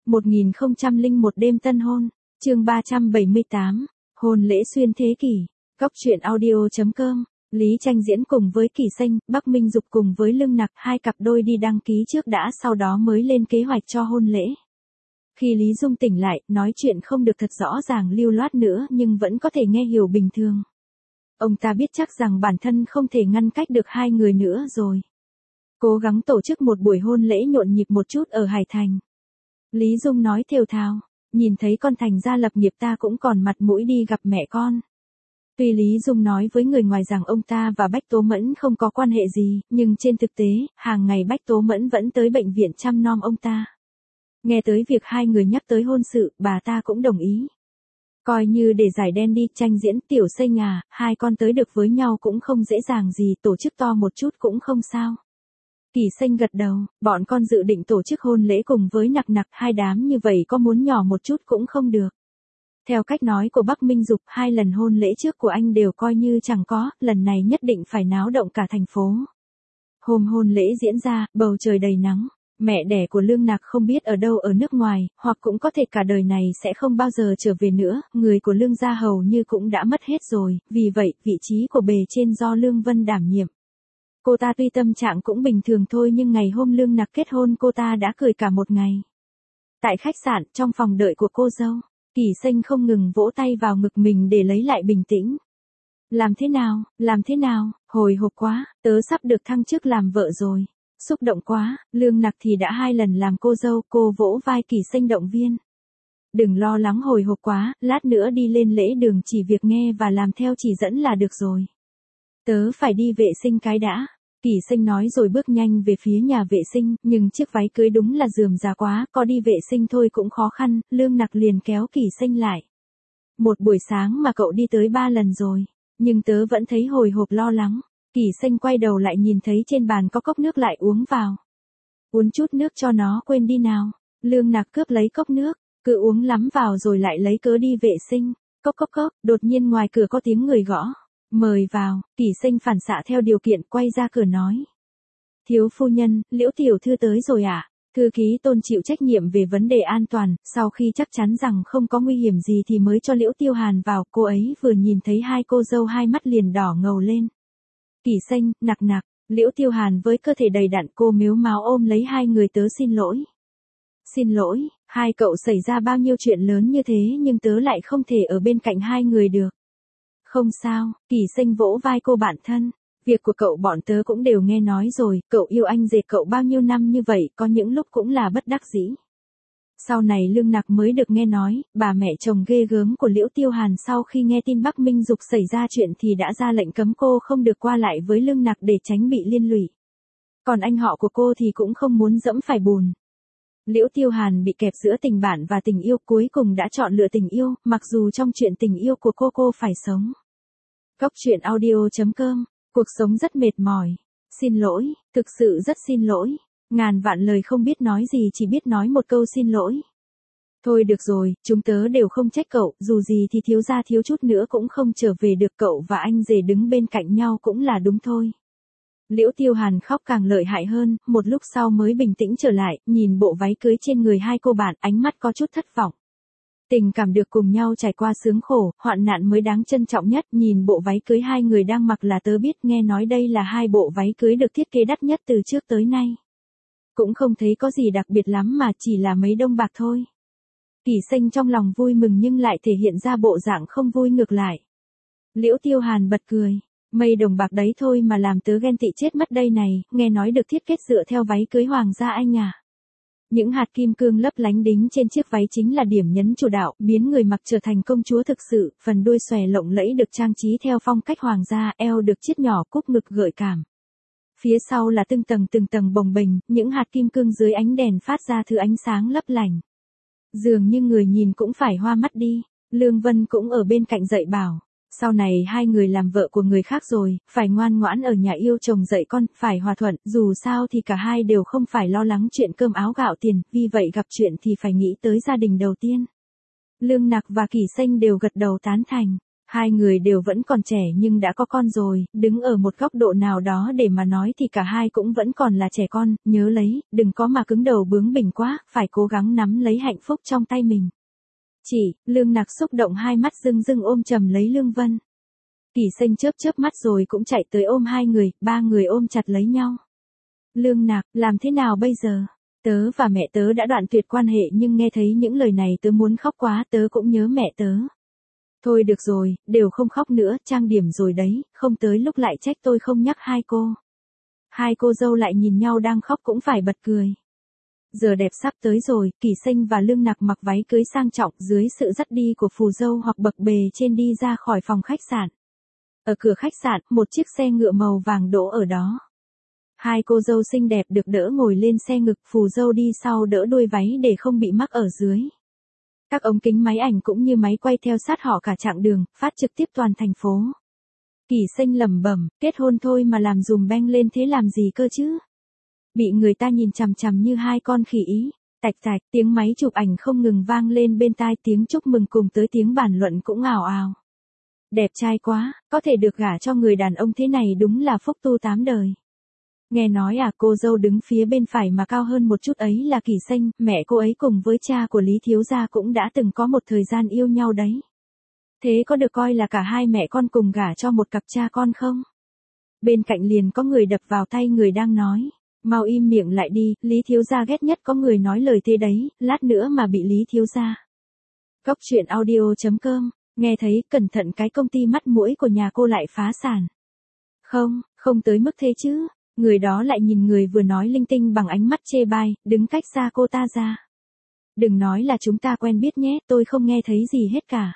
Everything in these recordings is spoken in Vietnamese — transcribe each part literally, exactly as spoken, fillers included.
một nghìn không trăm lẻ một đêm tân hôn, chương ba trăm bảy mươi tám, hôn lễ xuyên thế kỷ, góc truyện audio.com, Lý Tranh diễn cùng với Kỳ Xanh, Bắc Minh Dục cùng với Lương Nặc, hai cặp đôi đi đăng ký trước đã sau đó mới lên kế hoạch cho hôn lễ. Khi Lý Dung tỉnh lại, nói chuyện không được thật rõ ràng lưu loát nữa nhưng vẫn có thể nghe hiểu bình thường. Ông ta biết chắc rằng bản thân không thể ngăn cách được hai người nữa rồi. Cố gắng tổ chức một buổi hôn lễ nhộn nhịp một chút ở Hải Thành. Lý Dung nói thều thào, nhìn thấy con thành gia lập nghiệp ta cũng còn mặt mũi đi gặp mẹ con. Tuy Lý Dung nói với người ngoài rằng ông ta và Bách Tố Mẫn không có quan hệ gì, nhưng trên thực tế, hàng ngày Bách Tố Mẫn vẫn tới bệnh viện chăm nom ông ta. Nghe tới việc hai người nhắc tới hôn sự, bà ta cũng đồng ý. Coi như để giải đen đi, Tranh diễn, Tiểu Xanh à, hai con tới được với nhau cũng không dễ dàng gì, tổ chức to một chút cũng không sao. Kỳ Xanh gật đầu, bọn con dự định tổ chức hôn lễ cùng với Nặc Nặc, hai đám như vậy có muốn nhỏ một chút cũng không được. Theo cách nói của Bắc Minh Dục, hai lần hôn lễ trước của anh đều coi như chẳng có, lần này nhất định phải náo động cả thành phố. Hôm hôn lễ diễn ra, bầu trời đầy nắng, mẹ đẻ của Lương Nặc không biết ở đâu ở nước ngoài, hoặc cũng có thể cả đời này sẽ không bao giờ trở về nữa, người của Lương gia hầu như cũng đã mất hết rồi, vì vậy, vị trí của bề trên do Lương Vân đảm nhiệm. Cô ta tuy tâm trạng cũng bình thường thôi nhưng ngày hôm Lương Nặc kết hôn cô ta đã cười cả một ngày. Tại khách sạn, trong phòng đợi của cô dâu, Kỳ Xanh không ngừng vỗ tay vào ngực mình để lấy lại bình tĩnh. Làm thế nào, làm thế nào, hồi hộp quá, tớ sắp được thăng chức làm vợ rồi. Xúc động quá, Lương Nặc thì đã hai lần làm cô dâu, cô vỗ vai Kỳ Xanh động viên. Đừng lo lắng hồi hộp quá, lát nữa đi lên lễ đường chỉ việc nghe và làm theo chỉ dẫn là được rồi. Tớ phải đi vệ sinh cái đã. Kỳ Xanh nói rồi bước nhanh về phía nhà vệ sinh, nhưng chiếc váy cưới đúng là rườm rà quá, có đi vệ sinh thôi cũng khó khăn, Lương Nặc liền kéo Kỳ Xanh lại. Một buổi sáng mà cậu đi tới ba lần rồi, nhưng tớ vẫn thấy hồi hộp lo lắng. Kỳ Xanh quay đầu lại nhìn thấy trên bàn có cốc nước lại uống vào. Uống chút nước cho nó quên đi nào. Lương Nặc cướp lấy cốc nước, cứ uống lắm vào rồi lại lấy cớ đi vệ sinh. Cốc cốc cốc, đột nhiên ngoài cửa có tiếng người gõ. Mời vào, Kỳ Xanh phản xạ theo điều kiện quay ra cửa nói. Thiếu phu nhân, Liễu tiểu thư tới rồi ạ. À? Thư ký Tôn chịu trách nhiệm về vấn đề an toàn, sau khi chắc chắn rằng không có nguy hiểm gì thì mới cho Liễu Tiêu Hàn vào, cô ấy vừa nhìn thấy hai cô dâu hai mắt liền đỏ ngầu lên. Kỳ Xanh, Nặc Nặc, Liễu Tiêu Hàn với cơ thể đầy đặn cô mếu máo ôm lấy hai người tớ xin lỗi. Xin lỗi, hai cậu xảy ra bao nhiêu chuyện lớn như thế nhưng tớ lại không thể ở bên cạnh hai người được. Không sao, Kỳ Xanh vỗ vai cô bạn thân. Việc của cậu bọn tớ cũng đều nghe nói rồi, cậu yêu anh rể cậu bao nhiêu năm như vậy, có những lúc cũng là bất đắc dĩ. Sau này Lương Nặc mới được nghe nói, bà mẹ chồng ghê gớm của Liễu Tiêu Hàn sau khi nghe tin Bắc Minh Dục xảy ra chuyện thì đã ra lệnh cấm cô không được qua lại với Lương Nặc để tránh bị liên lụy. Còn anh họ của cô thì cũng không muốn dẫm phải bùn. Liễu Tiêu Hàn bị kẹp giữa tình bạn và tình yêu cuối cùng đã chọn lựa tình yêu, mặc dù trong chuyện tình yêu của cô cô phải sống. Góc truyện audio.com, cuộc sống rất mệt mỏi. Xin lỗi, thực sự rất xin lỗi. Ngàn vạn lời không biết nói gì chỉ biết nói một câu xin lỗi. Thôi được rồi, chúng tớ đều không trách cậu, dù gì thì thiếu gia thiếu chút nữa cũng không trở về được, cậu và anh rể đứng bên cạnh nhau cũng là đúng thôi. Liễu Tiêu Hàn khóc càng lợi hại hơn, một lúc sau mới bình tĩnh trở lại, nhìn bộ váy cưới trên người hai cô bạn, ánh mắt có chút thất vọng. Tình cảm được cùng nhau trải qua sướng khổ, hoạn nạn mới đáng trân trọng nhất, nhìn bộ váy cưới hai người đang mặc là tớ biết, nghe nói đây là hai bộ váy cưới được thiết kế đắt nhất từ trước tới nay. Cũng không thấy có gì đặc biệt lắm mà chỉ là mấy đồng bạc thôi. Kỳ Xanh trong lòng vui mừng nhưng lại thể hiện ra bộ dạng không vui ngược lại. Liễu Tiêu Hàn bật cười. Mấy đồng bạc đấy thôi mà làm tớ ghen tị chết mất đây này, nghe nói được thiết kế dựa theo váy cưới hoàng gia anh à. Những hạt kim cương lấp lánh đính trên chiếc váy chính là điểm nhấn chủ đạo, biến người mặc trở thành công chúa thực sự, phần đuôi xòe lộng lẫy được trang trí theo phong cách hoàng gia, eo được chiết nhỏ cúc ngực gợi cảm. Phía sau là từng tầng từng tầng bồng bềnh, những hạt kim cương dưới ánh đèn phát ra thứ ánh sáng lấp lánh. Dường như người nhìn cũng phải hoa mắt đi. Lương Vân cũng ở bên cạnh dạy bảo. Sau này hai người làm vợ của người khác rồi, phải ngoan ngoãn ở nhà yêu chồng dạy con, phải hòa thuận, dù sao thì cả hai đều không phải lo lắng chuyện cơm áo gạo tiền, vì vậy gặp chuyện thì phải nghĩ tới gia đình đầu tiên. Lương Nặc và Kỳ Xanh đều gật đầu tán thành. Hai người đều vẫn còn trẻ nhưng đã có con rồi, đứng ở một góc độ nào đó để mà nói thì cả hai cũng vẫn còn là trẻ con, nhớ lấy, đừng có mà cứng đầu bướng bỉnh quá, phải cố gắng nắm lấy hạnh phúc trong tay mình. Chị, Lương Nặc xúc động hai mắt rưng rưng ôm chầm lấy Lương Vân. Kỳ Xanh chớp chớp mắt rồi cũng chạy tới ôm hai người, ba người ôm chặt lấy nhau. Lương Nặc, làm thế nào bây giờ? Tớ và mẹ tớ đã đoạn tuyệt quan hệ nhưng nghe thấy những lời này tớ muốn khóc quá, tớ cũng nhớ mẹ tớ. Thôi được rồi, đều không khóc nữa, trang điểm rồi đấy, không tới lúc lại trách tôi không nhắc hai cô. Hai cô dâu lại nhìn nhau đang khóc cũng phải bật cười. Giờ đẹp sắp tới rồi, Kỳ Xanh và Lương Nặc mặc váy cưới sang trọng dưới sự dắt đi của phù dâu hoặc bậc bề trên đi ra khỏi phòng khách sạn. Ở cửa khách sạn, một chiếc xe ngựa màu vàng đỗ ở đó. Hai cô dâu xinh đẹp được đỡ ngồi lên xe ngực, phù dâu đi sau đỡ đuôi váy để không bị mắc ở dưới. Các ống kính máy ảnh cũng như máy quay theo sát họ cả chặng đường, phát trực tiếp toàn thành phố. Kỳ Xanh lẩm bẩm, kết hôn thôi mà làm dùm beng lên thế làm gì cơ chứ? Bị người ta nhìn chằm chằm như hai con khỉ ý. Tạch tạch, tiếng máy chụp ảnh không ngừng vang lên bên tai, tiếng chúc mừng cùng tới tiếng bàn luận cũng ào ào. Đẹp trai quá, có thể được gả cho người đàn ông thế này đúng là phúc tu tám đời. Nghe nói à, cô dâu đứng phía bên phải mà cao hơn một chút ấy là Kỳ Xanh, mẹ cô ấy cùng với cha của Lý thiếu gia cũng đã từng có một thời gian yêu nhau đấy. Thế có được coi là cả hai mẹ con cùng gả cho một cặp cha con không? Bên cạnh liền có người đập vào tay người đang nói. Mau im miệng lại đi, Lý thiếu gia ghét nhất có người nói lời thế đấy, lát nữa mà bị Lý thiếu gia. Cốc truyện audio chấm com, nghe thấy, cẩn thận cái công ty mắt mũi của nhà cô lại phá sản. Không, không tới mức thế chứ. Người đó lại nhìn người vừa nói linh tinh bằng ánh mắt chê bai, đứng cách xa cô ta ra. Đừng nói là chúng ta quen biết nhé, tôi không nghe thấy gì hết cả.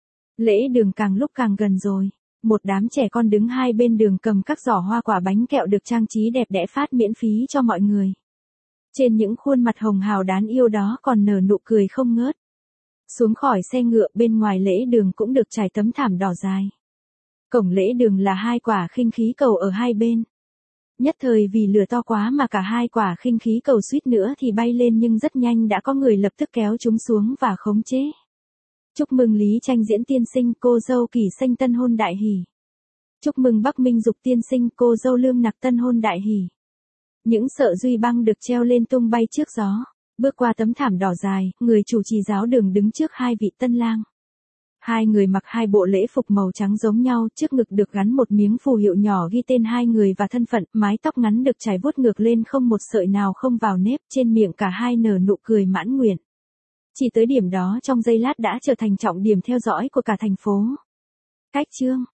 Lễ đường càng lúc càng gần rồi. Một đám trẻ con đứng hai bên đường cầm các giỏ hoa quả bánh kẹo được trang trí đẹp đẽ phát miễn phí cho mọi người. Trên những khuôn mặt hồng hào đáng yêu đó còn nở nụ cười không ngớt. Xuống khỏi xe ngựa, bên ngoài lễ đường cũng được trải tấm thảm đỏ dài. Cổng lễ đường là hai quả khinh khí cầu ở hai bên. Nhất thời vì lửa to quá mà cả hai quả khinh khí cầu suýt nữa thì bay lên, nhưng rất nhanh đã có người lập tức kéo chúng xuống và khống chế. Chúc mừng Lý Tranh Diễn tiên sinh, cô dâu Kỳ Xanh tân hôn đại hỷ. Chúc mừng Bắc Minh Dục tiên sinh, cô dâu Lương Nặc tân hôn đại hỷ. Những sợi duy băng được treo lên tung bay trước gió. Bước qua tấm thảm đỏ dài, người chủ trì giáo đường đứng trước hai vị tân lang. Hai người mặc hai bộ lễ phục màu trắng giống nhau, trước ngực được gắn một miếng phù hiệu nhỏ ghi tên hai người và thân phận, mái tóc ngắn được trải vuốt ngược lên không một sợi nào không vào nếp, trên miệng cả hai nở nụ cười mãn nguyện. Chỉ tới điểm đó trong giây lát đã trở thành trọng điểm theo dõi của cả thành phố. Cách chương